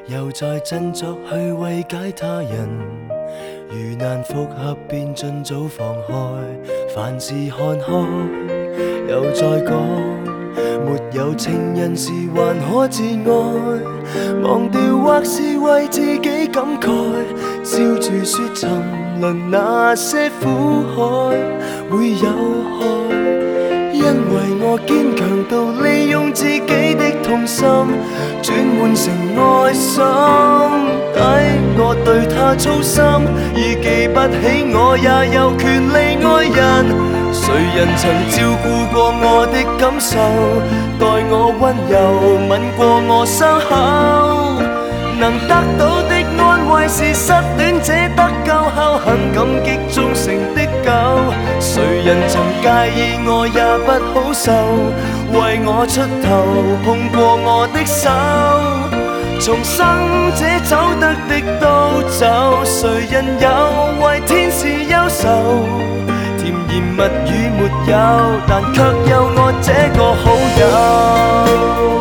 又再振作去慰解他人。如難復合，便盡早放開，凡事看開。又再講，沒有情人時還可自愛，忘掉或是為自己感慨，笑住說沉淪那些苦海會有害。因為我堅強到利用自己的痛心轉換成愛心，抵我對他操心，已記不起我也有權利愛人。誰人曾照顧過我的感受，待我溫柔吻過我傷口，能得到的安慰是失戀者得救後很感激忠誠的狗。誰人曾介意我也不好受，為我出頭碰過我的手，從生者走得的都走。誰人有為天使憂愁，甜言蜜語沒有，但卻有我這個好友。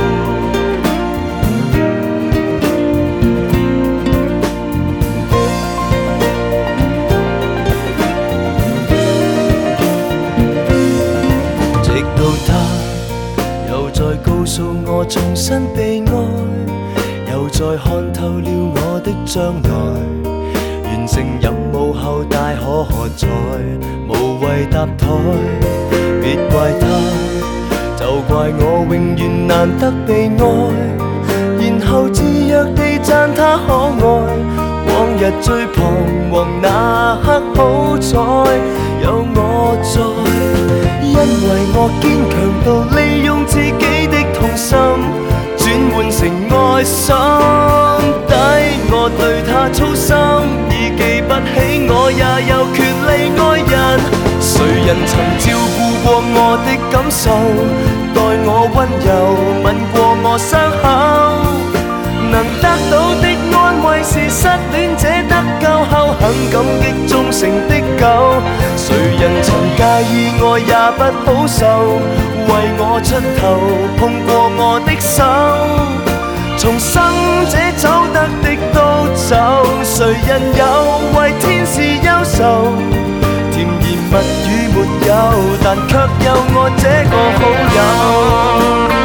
再告訴我重新被愛，又再看透了我的將來。完成任務後大可喝彩，無謂搭台。別怪他，就怪我永遠難得被愛，然後自虐地讚他可愛。往日最彷徨那刻好彩有我在，因為我堅強到利用自己的痛心轉換成愛心，抵我對他操心，已記不起我也有權利愛人。誰人曾照顧過我的感受，待我溫柔吻過我傷口，能得到的安慰是失戀者得救後很感激忠誠的狗。誰人曾介意我也不好受，為我出頭碰過我的手，從生者走得的都走。誰人有為天使憂愁，甜言蜜語沒有，但卻有我這個好友。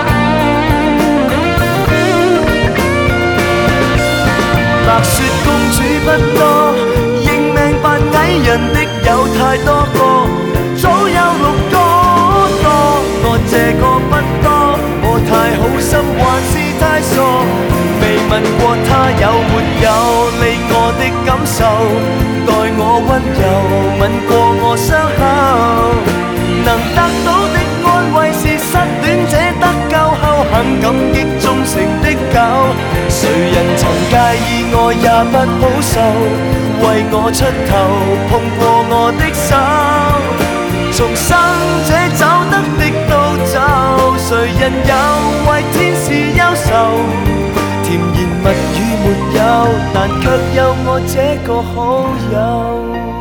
白雪公主不多，認命扮矮人的有太多個，早有6個多，我這個不多。我太好心還是太傻，未問過他有沒有理我的感受，待我溫柔吻過我傷口，能得到的安慰是失戀者得救後很感激忠誠的狗。誰人曾介意我也不好受，為我出頭碰過我的手，從生者走得的都走。誰人有為天使憂愁，甜言蜜語沒有，但卻有我這個好友。